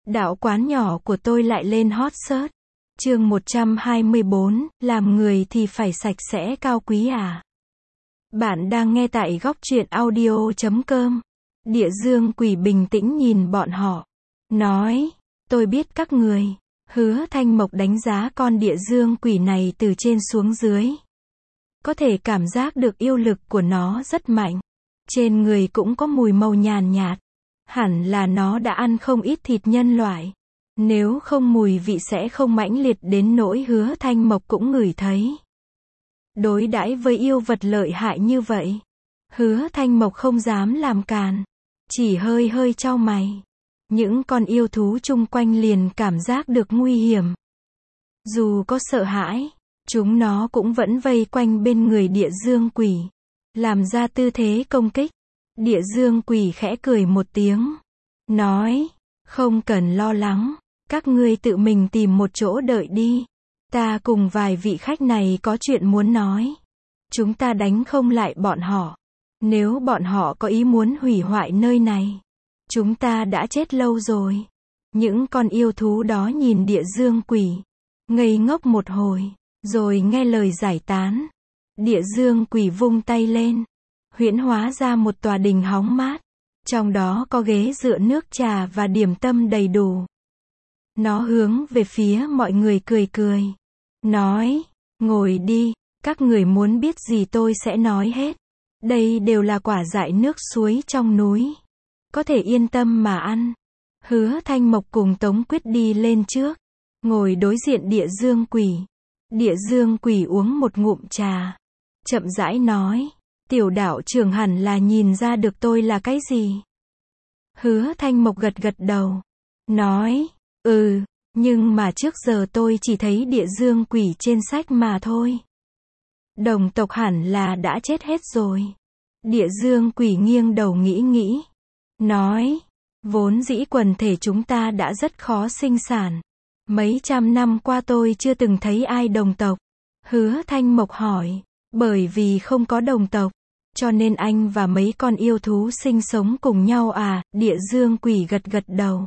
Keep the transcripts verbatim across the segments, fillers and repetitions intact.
Đạo quán nhỏ của tôi lại lên hot search. Chương một trăm hai mươi bốn, làm người thì phải sạch sẽ cao quý à? Bạn đang nghe tại góc truyện audio chấm com. Địa Dương Quỷ bình tĩnh nhìn bọn họ. Nói, tôi biết các người. Hứa Thanh Mộc đánh giá con Địa Dương Quỷ này từ trên xuống dưới. Có thể cảm giác được yêu lực của nó rất mạnh. Trên người cũng có mùi màu nhàn nhạt. Hẳn là nó đã ăn không ít thịt nhân loại. Nếu không mùi vị sẽ không mãnh liệt đến nỗi Hứa Thanh Mộc cũng ngửi thấy. Đối đãi với yêu vật lợi hại như vậy, Hứa Thanh Mộc không dám làm càn, chỉ hơi hơi chau mày. Những con yêu thú chung quanh liền cảm giác được nguy hiểm. Dù có sợ hãi, chúng nó cũng vẫn vây quanh bên người Địa Dương Quỷ, làm ra tư thế công kích. Địa Dương Quỷ khẽ cười một tiếng, nói, không cần lo lắng, các ngươi tự mình tìm một chỗ đợi đi. Ta cùng vài vị khách này có chuyện muốn nói. Chúng ta đánh không lại bọn họ. Nếu bọn họ có ý muốn hủy hoại nơi này, chúng ta đã chết lâu rồi. Những con yêu thú đó nhìn Địa Dương Quỷ, ngây ngốc một hồi, rồi nghe lời giải tán. Địa Dương Quỷ vung tay lên, huyễn hóa ra một tòa đình hóng mát. Trong đó có ghế dựa, nước trà và điểm tâm đầy đủ. Nó hướng về phía mọi người cười cười. Nói, ngồi đi, các người muốn biết gì tôi sẽ nói hết. Đây đều là quả dại nước suối trong núi. Có thể yên tâm mà ăn. Hứa Thanh Mộc cùng Tống Quyết đi lên trước, ngồi đối diện Địa Dương Quỷ. Địa Dương Quỷ uống một ngụm trà, chậm rãi nói, tiểu đạo trưởng hẳn là nhìn ra được tôi là cái gì. Hứa Thanh Mộc gật gật đầu, nói, ừ, nhưng mà trước giờ tôi chỉ thấy Địa Dương Quỷ trên sách mà thôi. Đồng tộc hẳn là đã chết hết rồi. Địa Dương Quỷ nghiêng đầu nghĩ nghĩ, nói, vốn dĩ quần thể chúng ta đã rất khó sinh sản. Mấy trăm năm qua tôi chưa từng thấy ai đồng tộc. Hứa Thanh Mộc hỏi, bởi vì không có đồng tộc, cho nên anh và mấy con yêu thú sinh sống cùng nhau à? Địa Dương Quỷ gật gật đầu,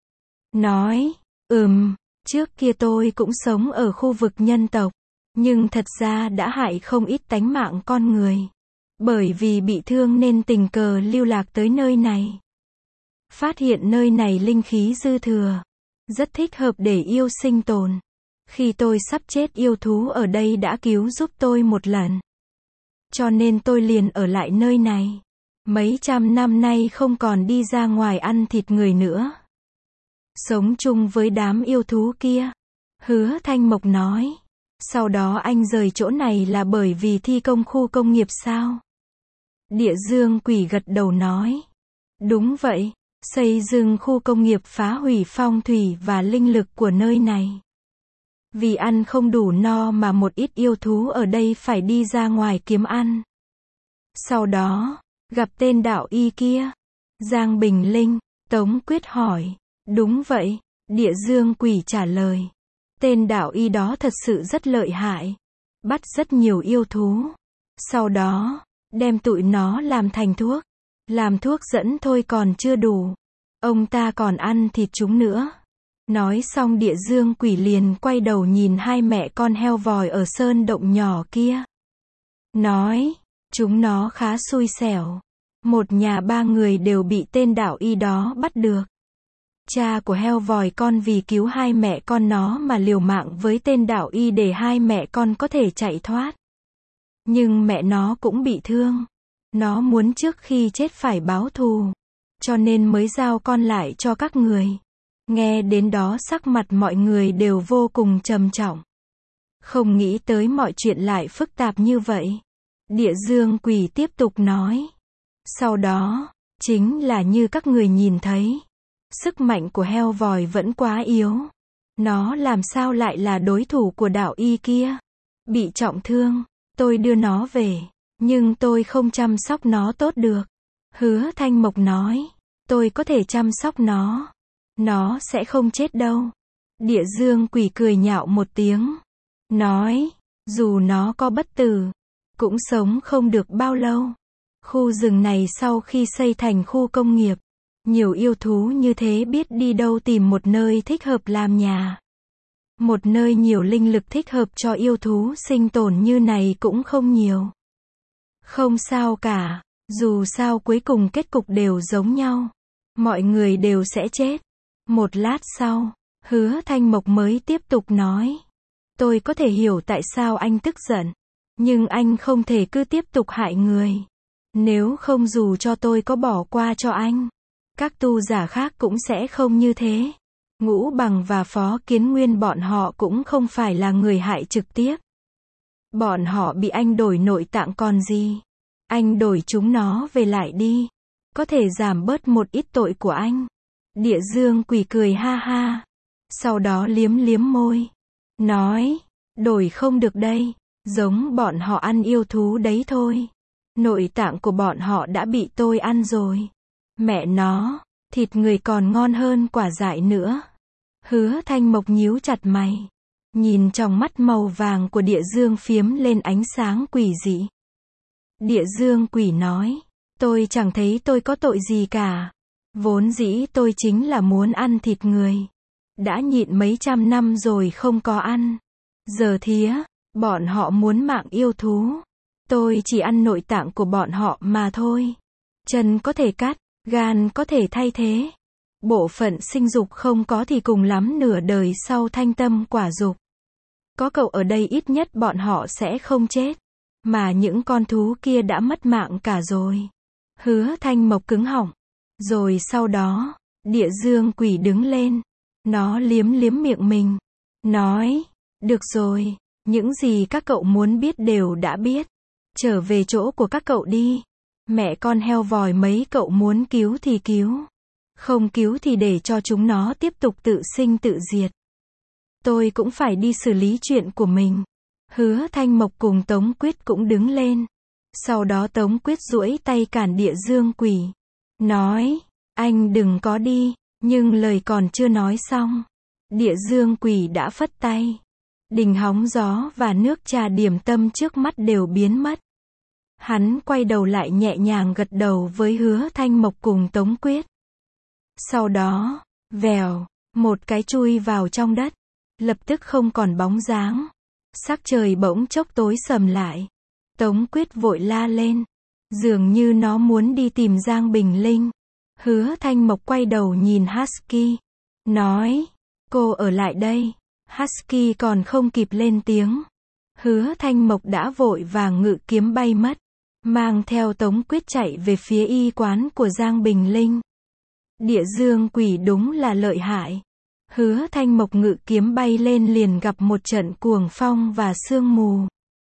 nói, ừm, trước kia tôi cũng sống ở khu vực nhân tộc, nhưng thật ra đã hại không ít tánh mạng con người. Bởi vì bị thương nên tình cờ lưu lạc tới nơi này. Phát hiện nơi này linh khí dư thừa, rất thích hợp để yêu sinh tồn. Khi tôi sắp chết, yêu thú ở đây đã cứu giúp tôi một lần. Cho nên tôi liền ở lại nơi này. Mấy trăm năm nay không còn đi ra ngoài ăn thịt người nữa. Sống chung với đám yêu thú kia. Hứa Thanh Mộc nói. Sau đó anh rời chỗ này là bởi vì thi công khu công nghiệp sao? Địa Dương Quỷ gật đầu nói. Đúng vậy, xây dựng khu công nghiệp phá hủy phong thủy và linh lực của nơi này. Vì ăn không đủ no mà một ít yêu thú ở đây phải đi ra ngoài kiếm ăn. Sau đó, gặp tên đạo y kia. Giang Bình Linh, Tống Quyết hỏi. Đúng vậy, Địa Dương Quỷ trả lời. Tên đạo y đó thật sự rất lợi hại. Bắt rất nhiều yêu thú. Sau đó, đem tụi nó làm thành thuốc. Làm thuốc dẫn thôi còn chưa đủ. Ông ta còn ăn thịt chúng nữa. Nói xong Địa Dương Quỷ liền quay đầu nhìn hai mẹ con heo vòi ở sơn động nhỏ kia. Nói, chúng nó khá xui xẻo. Một nhà ba người đều bị tên đạo y đó bắt được. Cha của heo vòi con vì cứu hai mẹ con nó mà liều mạng với tên đạo y để hai mẹ con có thể chạy thoát. Nhưng mẹ nó cũng bị thương. Nó muốn trước khi chết phải báo thù. Cho nên mới giao con lại cho các người. Nghe đến đó sắc mặt mọi người đều vô cùng trầm trọng. Không nghĩ tới mọi chuyện lại phức tạp như vậy. Địa Dương Quỷ tiếp tục nói. Sau đó, chính là như các người nhìn thấy. Sức mạnh của heo vòi vẫn quá yếu. Nó làm sao lại là đối thủ của đạo y kia? Bị trọng thương, tôi đưa nó về. Nhưng tôi không chăm sóc nó tốt được. Hứa Thanh Mộc nói. Tôi có thể chăm sóc nó. Nó sẽ không chết đâu. Địa Dương Quỷ cười nhạo một tiếng. Nói, dù nó có bất tử, cũng sống không được bao lâu. Khu rừng này sau khi xây thành khu công nghiệp, Nhiều yêu thú như thế biết đi đâu tìm một nơi thích hợp làm nhà. Một nơi nhiều linh lực thích hợp cho yêu thú sinh tồn như này cũng không nhiều. Không sao cả, dù sao cuối cùng kết cục đều giống nhau. Mọi người đều sẽ chết. Một lát sau, Hứa Thanh Mộc mới tiếp tục nói. Tôi có thể hiểu tại sao anh tức giận. Nhưng anh không thể cứ tiếp tục hại người. Nếu không dù cho tôi có bỏ qua cho anh, các tu giả khác cũng sẽ không như thế. Ngũ Bằng và Phó Kiến Nguyên bọn họ cũng không phải là người hại trực tiếp. Bọn họ bị anh đổi nội tạng còn gì. Anh đổi chúng nó về lại đi. Có thể giảm bớt một ít tội của anh. Địa Dương Quỷ cười ha ha. Sau đó liếm liếm môi. Nói, đổi không được đây. Giống bọn họ ăn yêu thú đấy thôi. Nội tạng của bọn họ đã bị tôi ăn rồi. Mẹ nó, thịt người còn ngon hơn quả dại nữa. Hứa Thanh Mộc nhíu chặt mày. Nhìn trong mắt màu vàng của địa dương phiếm lên ánh sáng quỷ dị. Địa dương quỷ nói, tôi chẳng thấy tôi có tội gì cả. Vốn dĩ tôi chính là muốn ăn thịt người. Đã nhịn mấy trăm năm rồi không có ăn. Giờ thía, bọn họ muốn mạng yêu thú. Tôi chỉ ăn nội tạng của bọn họ mà thôi. Chân có thể cắt, gan có thể thay thế. Bộ phận sinh dục không có thì cùng lắm nửa đời sau thanh tâm quả dục. Có cậu ở đây ít nhất bọn họ sẽ không chết. Mà những con thú kia đã mất mạng cả rồi. Hứa Thanh Mộc cứng họng. Rồi sau đó, địa dương quỷ đứng lên. Nó liếm liếm miệng mình. Nói, được rồi, những gì các cậu muốn biết đều đã biết. Trở về chỗ của các cậu đi. Mẹ con heo vòi mấy cậu muốn cứu thì cứu. Không cứu thì để cho chúng nó tiếp tục tự sinh tự diệt. Tôi cũng phải đi xử lý chuyện của mình. Hứa Thanh Mộc cùng Tống Quyết cũng đứng lên. Sau đó Tống Quyết duỗi tay cản địa dương quỷ. Nói, anh đừng có đi, nhưng lời còn chưa nói xong. Địa dương quỷ đã phất tay. Đình hóng gió và nước trà điểm tâm trước mắt đều biến mất. Hắn quay đầu lại nhẹ nhàng gật đầu với Hứa Thanh Mộc cùng Tống Quyết. Sau đó, vèo, một cái chui vào trong đất. Lập tức không còn bóng dáng. Sắc trời bỗng chốc tối sầm lại. Tống Quyết vội la lên. Dường như nó muốn đi tìm Giang Bình Linh. Hứa Thanh Mộc quay đầu nhìn Husky. Nói, cô ở lại đây. Husky còn không kịp lên tiếng. Hứa Thanh Mộc đã vội vàng ngự kiếm bay mất. Mang theo Tống Quyết chạy về phía y quán của Giang Bình Linh. Địa dương quỷ đúng là lợi hại. Hứa Thanh Mộc ngự kiếm bay lên liền gặp một trận cuồng phong và sương mù.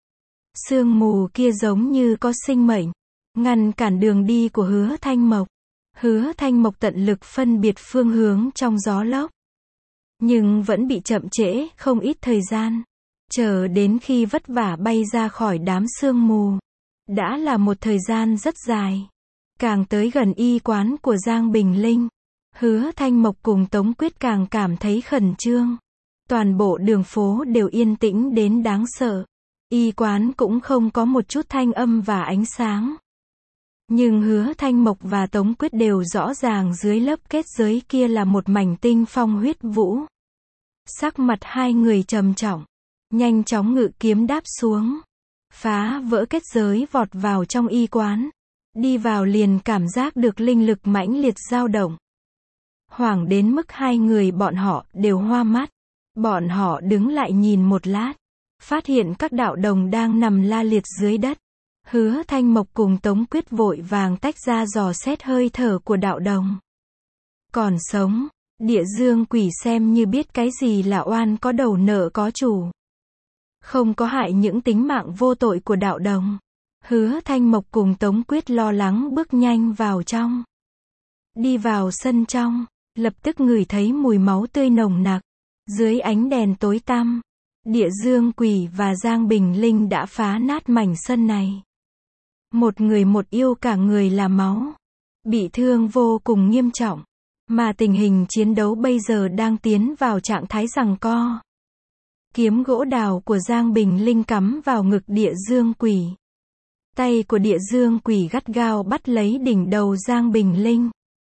Sương mù kia giống như có sinh mệnh, ngăn cản đường đi của Hứa Thanh Mộc. Hứa Thanh Mộc tận lực phân biệt phương hướng trong gió lốc. Nhưng vẫn bị chậm trễ không ít thời gian. Chờ đến khi vất vả bay ra khỏi đám sương mù. Đã là một thời gian rất dài. Càng tới gần y quán của Giang Bình Linh. Hứa Thanh Mộc cùng Tống Quyết càng cảm thấy khẩn trương. Toàn bộ đường phố đều yên tĩnh đến đáng sợ. Y quán cũng không có một chút thanh âm và ánh sáng. Nhưng Hứa Thanh Mộc và Tống Quyết đều rõ ràng dưới lớp kết giới kia là một mảnh tinh phong huyết vũ. Sắc mặt hai người trầm trọng. Nhanh chóng ngự kiếm đáp xuống. Phá vỡ kết giới vọt vào trong y quán. Đi vào liền cảm giác được linh lực mãnh liệt dao động. Hoảng đến mức hai người bọn họ đều hoa mắt. Bọn họ đứng lại nhìn một lát. Phát hiện các đạo đồng đang nằm la liệt dưới đất. Hứa Thanh Mộc cùng Tống Quyết vội vàng tách ra dò xét hơi thở của đạo đồng. Còn sống, địa dương quỷ xem như biết cái gì là oan có đầu nợ có chủ. Không có hại những tính mạng vô tội của đạo đồng. Hứa Thanh Mộc cùng Tống Quyết lo lắng bước nhanh vào trong. Đi vào sân trong, lập tức ngửi thấy mùi máu tươi nồng nặc. Dưới ánh đèn tối tăm, địa dương quỷ và Giang Bình Linh đã phá nát mảnh sân này. Một người một yêu cả người là máu. Bị thương vô cùng nghiêm trọng. Mà tình hình chiến đấu bây giờ đang tiến vào trạng thái giằng co. Kiếm gỗ đào của Giang Bình Linh cắm vào ngực địa dương quỷ. Tay của địa dương quỷ gắt gao bắt lấy đỉnh đầu Giang Bình Linh.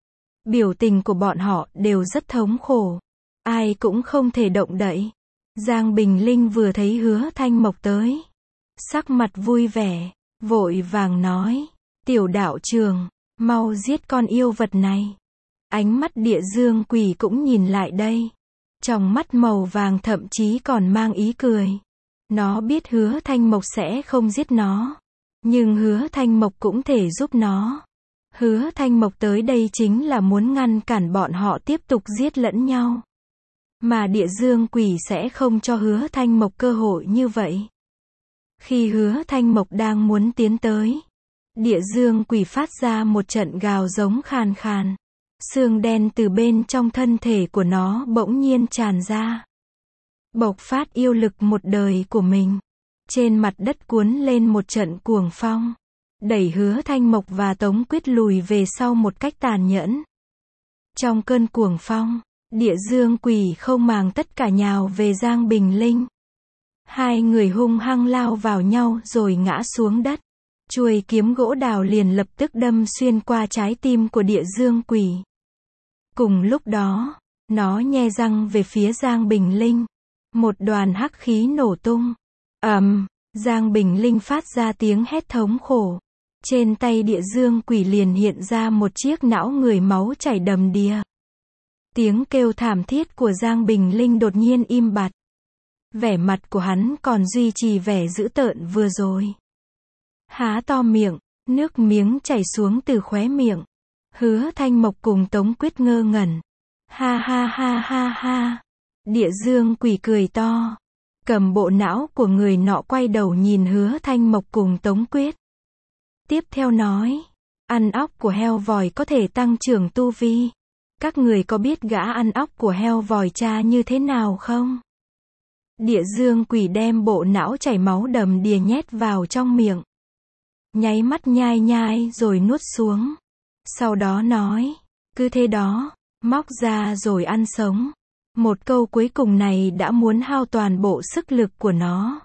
Biểu tình của bọn họ đều rất thống khổ. Ai cũng không thể động đậy. Giang Bình Linh vừa thấy Hứa Thanh Mộc tới. Sắc mặt vui vẻ, vội vàng nói. Tiểu đạo trường, mau giết con yêu vật này. Ánh mắt Địa Dương Quỷ cũng nhìn lại đây. Trong mắt màu vàng thậm chí còn mang ý cười. Nó biết Hứa Thanh Mộc sẽ không giết nó. Nhưng Hứa Thanh Mộc cũng thể giúp nó. Hứa Thanh Mộc tới đây chính là muốn ngăn cản bọn họ tiếp tục giết lẫn nhau. Mà Địa Dương Quỷ sẽ không cho Hứa Thanh Mộc cơ hội như vậy. Khi Hứa Thanh Mộc đang muốn tiến tới, Địa Dương Quỷ phát ra một trận gào giống khàn khàn. Xương đen từ bên trong thân thể của nó bỗng nhiên tràn ra. Bộc phát yêu lực một đời của mình. Trên mặt đất cuốn lên một trận cuồng phong. Đẩy Hứa Thanh Mộc và Tống Quyết lùi về sau một cách tàn nhẫn. Trong cơn cuồng phong, Địa Dương Quỷ không màng tất cả nhào về Giang Bình Linh. Hai người hung hăng lao vào nhau rồi ngã xuống đất. Chuôi kiếm gỗ đào liền lập tức đâm xuyên qua trái tim của Địa Dương Quỷ. Cùng lúc đó, nó nhe răng về phía Giang Bình Linh. Một đoàn hắc khí nổ tung. ầm, um, Giang Bình Linh phát ra tiếng hét thống khổ. Trên tay Địa Dương Quỷ liền hiện ra một chiếc não người máu chảy đầm đìa. Tiếng kêu thảm thiết của Giang Bình Linh đột nhiên im bặt. Vẻ mặt của hắn còn duy trì vẻ dữ tợn vừa rồi. Há to miệng, nước miếng chảy xuống từ khóe miệng. Hứa Thanh Mộc cùng Tống Quyết ngơ ngẩn. Ha ha ha ha ha. Địa Dương Quỷ cười to. Cầm bộ não của người nọ quay đầu nhìn Hứa Thanh Mộc cùng Tống Quyết. Tiếp theo nói. Ăn óc của heo vòi có thể tăng trưởng tu vi. Các người có biết gã ăn óc của heo vòi cha như thế nào không? Địa Dương Quỷ đem bộ não chảy máu đầm đìa nhét vào trong miệng. Nháy mắt nhai nhai rồi nuốt xuống. Sau đó nói. Cứ thế đó, móc ra rồi ăn sống. Một câu cuối cùng này đã muốn hao toàn bộ sức lực của nó.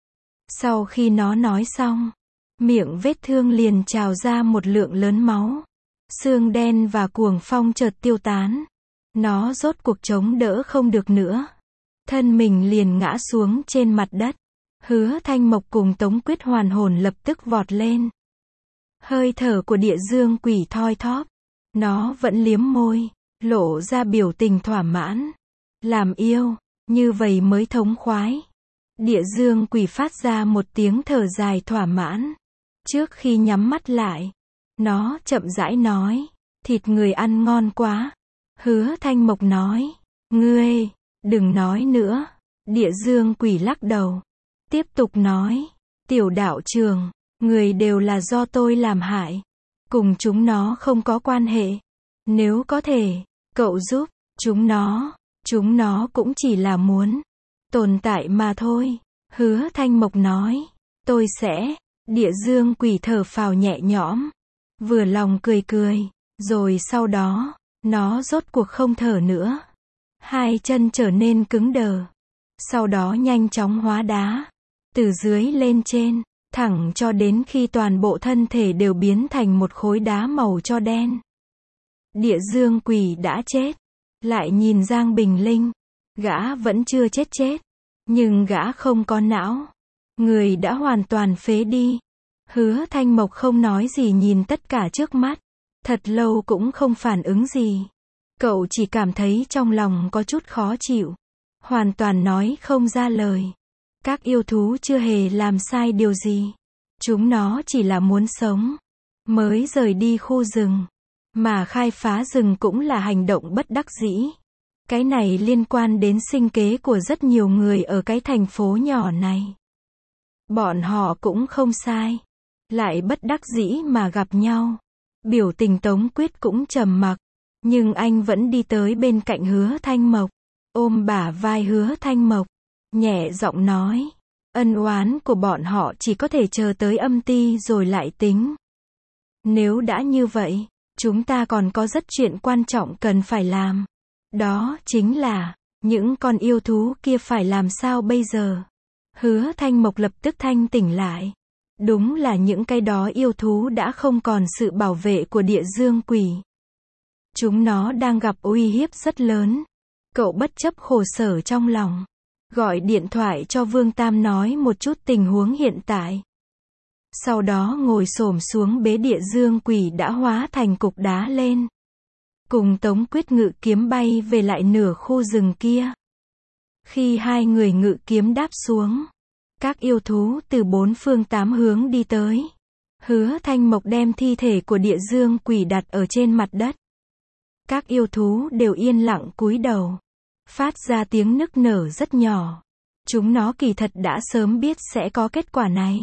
Sau khi nó nói xong, miệng vết thương liền trào ra một lượng lớn máu. Xương đen và cuồng phong chợt tiêu tán. Nó rốt cuộc chống đỡ không được nữa. Thân mình liền ngã xuống trên mặt đất. Hứa Thanh Mộc cùng Tống Quyết hoàn hồn lập tức vọt lên. Hơi thở của Địa Dương Quỷ thoi thóp. Nó vẫn liếm môi, lộ ra biểu tình thỏa mãn. Làm yêu, như vậy mới thống khoái. Địa Dương Quỷ phát ra một tiếng thở dài thỏa mãn. Trước khi nhắm mắt lại, nó chậm rãi nói. Thịt người ăn ngon quá. Hứa Thanh Mộc nói. Ngươi, đừng nói nữa. Địa Dương Quỷ lắc đầu. Tiếp tục nói. Tiểu đạo trường, người đều là do tôi làm hại. Cùng chúng nó không có quan hệ. Nếu có thể, cậu giúp chúng nó. Chúng nó cũng chỉ là muốn tồn tại mà thôi. Hứa Thanh Mộc nói. Tôi sẽ. Địa Dương Quỷ thở phào nhẹ nhõm. Vừa lòng cười cười. Rồi sau đó, nó rốt cuộc không thở nữa. Hai chân trở nên cứng đờ. Sau đó nhanh chóng hóa đá. Từ dưới lên trên, thẳng cho đến khi toàn bộ thân thể đều biến thành một khối đá màu cho đen. Địa Dương Quỷ đã chết. Lại nhìn Giang Bình Linh. Gã vẫn chưa chết chết. Nhưng gã không có não. Người đã hoàn toàn phế đi. Hứa Thanh Mộc không nói gì nhìn tất cả trước mắt. Thật lâu cũng không phản ứng gì. Cậu chỉ cảm thấy trong lòng có chút khó chịu. Hoàn toàn nói không ra lời. Các yêu thú chưa hề làm sai điều gì. Chúng nó chỉ là muốn sống. Mới rời đi khu rừng. Mà khai phá rừng cũng là hành động bất đắc dĩ. Cái này liên quan đến sinh kế của rất nhiều người ở cái thành phố nhỏ này. Bọn họ cũng không sai. Lại bất đắc dĩ mà gặp nhau. Biểu tình Tống Quyết cũng trầm mặc. Nhưng anh vẫn đi tới bên cạnh Hứa Thanh Mộc. Ôm bả vai Hứa Thanh Mộc. Nhẹ giọng nói. Ân oán của bọn họ chỉ có thể chờ tới âm ti rồi lại tính. Nếu đã như vậy, chúng ta còn có rất chuyện quan trọng cần phải làm. Đó chính là, những con yêu thú kia phải làm sao bây giờ? Hứa Thanh Mộc lập tức thanh tỉnh lại. Đúng là những cái đó yêu thú đã không còn sự bảo vệ của Địa Dương Quỷ. Chúng nó đang gặp uy hiếp rất lớn. Cậu bất chấp khổ sở trong lòng, gọi điện thoại cho Vương Tam nói một chút tình huống hiện tại. Sau đó ngồi xổm xuống bế địa dương quỷ đã hóa thành cục đá lên. Cùng Tống Quyết ngự kiếm bay về lại nửa khu rừng kia. Khi hai người ngự kiếm đáp xuống, các yêu thú từ bốn phương tám hướng đi tới. Hứa Thanh Mộc đem thi thể của địa dương quỷ đặt ở trên mặt đất. Các yêu thú đều yên lặng cúi đầu, phát ra tiếng nức nở rất nhỏ. Chúng nó kỳ thật đã sớm biết sẽ có kết quả này.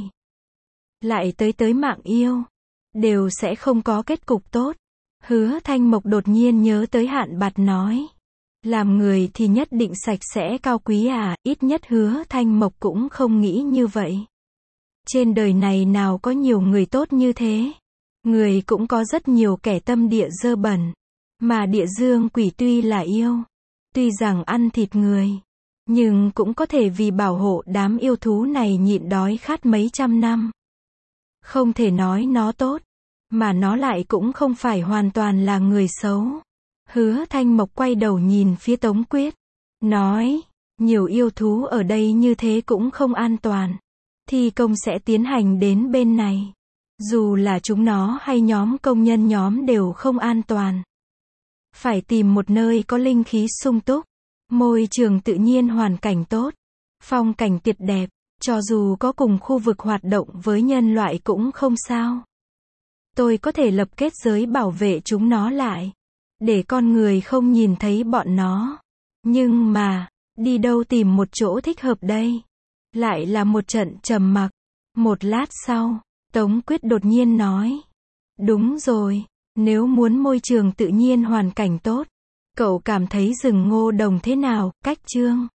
Lại tới tới mạng yêu, đều sẽ không có kết cục tốt. Hứa Thanh Mộc đột nhiên nhớ tới Hạn Bạt nói. Làm người thì nhất định sạch sẽ cao quý à, ít nhất Hứa Thanh Mộc cũng không nghĩ như vậy. Trên đời này nào có nhiều người tốt như thế. Người cũng có rất nhiều kẻ tâm địa dơ bẩn. Mà địa dương quỷ tuy là yêu, tuy rằng ăn thịt người, nhưng cũng có thể vì bảo hộ đám yêu thú này nhịn đói khát mấy trăm năm. Không thể nói nó tốt, mà nó lại cũng không phải hoàn toàn là người xấu. Hứa Thanh Mộc quay đầu nhìn phía Tống Quyết, nói, nhiều yêu thú ở đây như thế cũng không an toàn. Thi công sẽ tiến hành đến bên này. Dù là chúng nó hay nhóm công nhân nhóm đều không an toàn. Phải tìm một nơi có linh khí sung túc, môi trường tự nhiên hoàn cảnh tốt, phong cảnh tuyệt đẹp, cho dù có cùng khu vực hoạt động với nhân loại cũng không sao. Tôi có thể lập kết giới bảo vệ chúng nó lại, để con người không nhìn thấy bọn nó. Nhưng mà, đi đâu tìm một chỗ thích hợp đây? Lại là một trận trầm mặc. Một lát sau, Tống Quyết đột nhiên nói. Đúng rồi, nếu muốn môi trường tự nhiên hoàn cảnh tốt, cậu cảm thấy rừng Ngô Đồng thế nào? Cách Chương